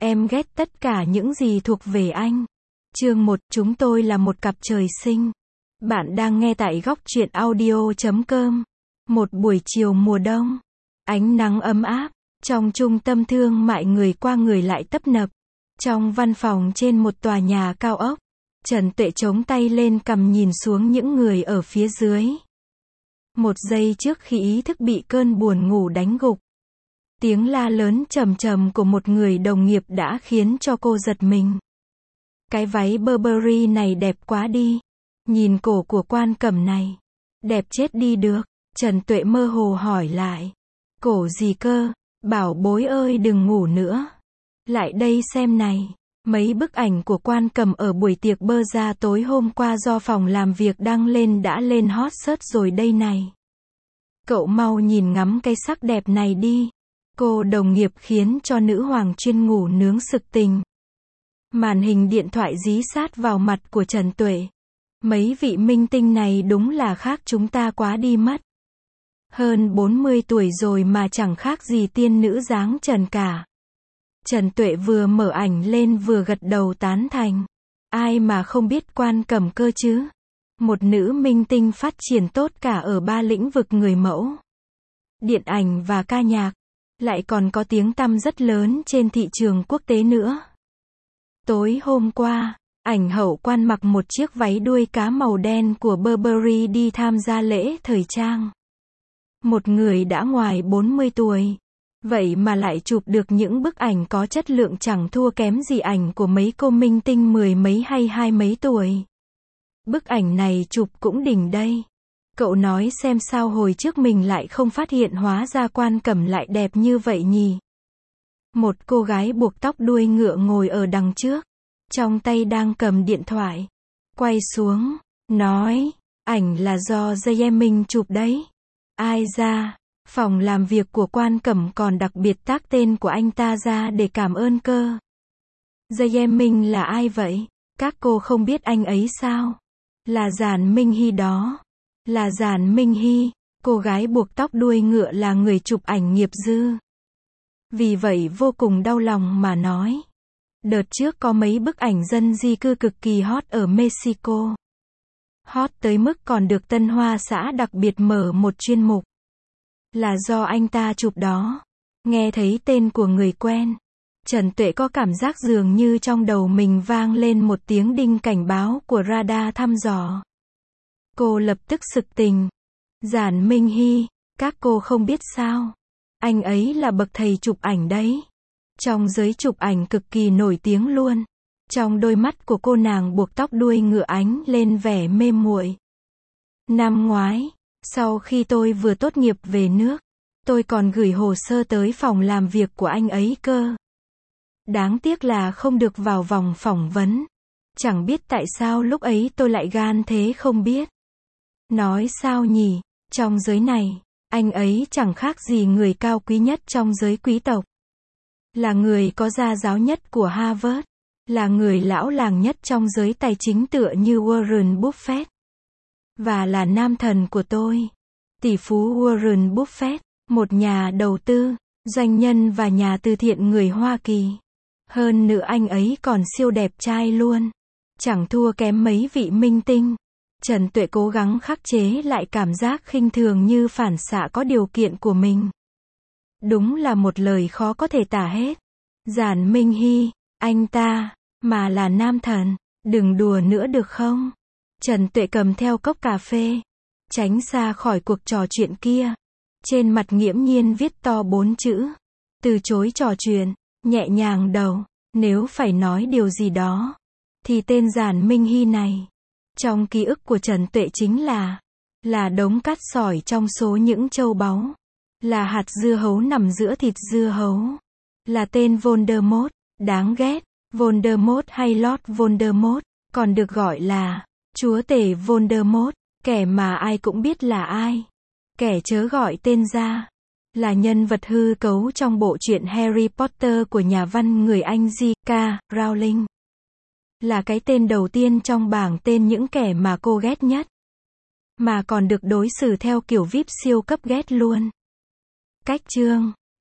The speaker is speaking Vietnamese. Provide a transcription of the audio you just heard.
Em ghét tất cả những gì thuộc về anh. Chương 1, chúng tôi là một cặp trời sinh. Bạn đang nghe tại góc truyện audio.com. Một buổi chiều mùa đông. Ánh nắng ấm áp. Trong trung tâm thương mại người qua người lại tấp nập. Trong văn phòng trên một tòa nhà cao ốc. Trần Tuệ chống tay lên cằm nhìn xuống những người ở phía dưới. Một giây trước khi ý thức bị cơn buồn ngủ đánh gục. Tiếng la lớn trầm trầm của một người đồng nghiệp đã khiến cho cô giật mình. Cái váy Burberry này đẹp quá đi. Nhìn cổ của Quan Cẩm này. Đẹp chết đi được. Trần Tuệ mơ hồ hỏi lại. Cổ gì cơ? Bảo bối ơi đừng ngủ nữa. Lại đây xem này. Mấy bức ảnh của Quan Cẩm ở buổi tiệc bơ ra tối hôm qua do phòng làm việc đăng lên đã lên hot search rồi đây này. Cậu mau nhìn ngắm cái sắc đẹp này đi. Cô đồng nghiệp khiến cho nữ hoàng chuyên ngủ nướng sực tình. Màn hình điện thoại dí sát vào mặt của Trần Tuệ. Mấy vị minh tinh này đúng là khác chúng ta quá đi mất. Hơn 40 tuổi rồi mà chẳng khác gì tiên nữ dáng trần cả. Trần Tuệ vừa mở ảnh lên vừa gật đầu tán thành. Ai mà không biết Quan Cẩm cơ chứ? Một nữ minh tinh phát triển tốt cả ở 3 lĩnh vực người mẫu, điện ảnh và ca nhạc. Lại còn có tiếng tăm rất lớn trên thị trường quốc tế nữa. Tối hôm qua, ảnh hậu Quan mặc một chiếc váy đuôi cá màu đen của Burberry đi tham gia lễ thời trang. Một người đã ngoài 40 tuổi. Vậy mà lại chụp được những bức ảnh có chất lượng chẳng thua kém gì ảnh của mấy cô minh tinh mười mấy hay 20 mấy tuổi. Bức ảnh này chụp cũng đỉnh đây. Cậu nói xem sao hồi trước mình lại không phát hiện hóa ra Quan Cẩm lại đẹp như vậy nhỉ. Một cô gái buộc tóc đuôi ngựa ngồi ở đằng trước. Trong tay đang cầm điện thoại. Quay xuống. Nói. Ảnh là do Jae-minh chụp đấy. Ai ra. Phòng làm việc của Quan Cẩm còn đặc biệt tác tên của anh ta ra để cảm ơn cơ. Jae-minh là ai vậy? Các cô không biết anh ấy sao? Là Giản Minh Hy đó. Là Giản Minh Hy, cô gái buộc tóc đuôi ngựa là người chụp ảnh nghiệp dư. Vì vậy vô cùng đau lòng mà nói. Đợt trước có mấy bức ảnh dân di cư cực kỳ hot ở Mexico. Hot tới mức còn được Tân Hoa xã đặc biệt mở một chuyên mục. Là do anh ta chụp đó. Nghe thấy tên của người quen. Trần Tuệ có cảm giác dường như trong đầu mình vang lên một tiếng đinh cảnh báo của radar thăm dò. Cô lập tức sực tình. Giản Minh Hy, các cô không biết sao. Anh ấy là bậc thầy chụp ảnh đấy. Trong giới chụp ảnh cực kỳ nổi tiếng luôn. Trong đôi mắt của cô nàng buộc tóc đuôi ngựa ánh lên vẻ mê muội. Năm ngoái, sau khi tôi vừa tốt nghiệp về nước, tôi còn gửi hồ sơ tới phòng làm việc của anh ấy cơ. Đáng tiếc là không được vào vòng phỏng vấn. Chẳng biết tại sao lúc ấy tôi lại gan thế không biết. Nói sao nhỉ, trong giới này, anh ấy chẳng khác gì người cao quý nhất trong giới quý tộc. Là người có gia giáo nhất của Harvard. Là người lão làng nhất trong giới tài chính tựa như Warren Buffett. Và là nam thần của tôi. Tỷ phú Warren Buffett, một nhà đầu tư, doanh nhân và nhà từ thiện người Hoa Kỳ. Hơn nữa anh ấy còn siêu đẹp trai luôn. Chẳng thua kém mấy vị minh tinh. Trần Tuệ cố gắng khắc chế lại cảm giác khinh thường như phản xạ có điều kiện của mình. Đúng là một lời khó có thể tả hết. Giản Minh Hy, anh ta, mà là nam thần, đừng đùa nữa được không? Trần Tuệ cầm theo cốc cà phê, tránh xa khỏi cuộc trò chuyện kia. Trên mặt nghiễm nhiên viết to 4 chữ. Từ chối trò chuyện, nhẹ nhàng đầu. Nếu phải nói điều gì đó, thì tên Giản Minh Hy này, trong ký ức của Trần Tuệ chính là đống cát sỏi trong số những châu báu. Là hạt dưa hấu nằm giữa thịt dưa hấu. Là tên Voldemort, đáng ghét. Voldemort hay Lord Voldemort, còn được gọi là Chúa tể Voldemort, kẻ mà ai cũng biết là ai. Kẻ chớ gọi tên ra. Là nhân vật hư cấu trong bộ truyện Harry Potter của nhà văn người Anh J.K. Rowling. Là cái tên đầu tiên trong bảng tên những kẻ mà cô ghét nhất. Mà còn được đối xử theo kiểu VIP siêu cấp ghét luôn. Cách chương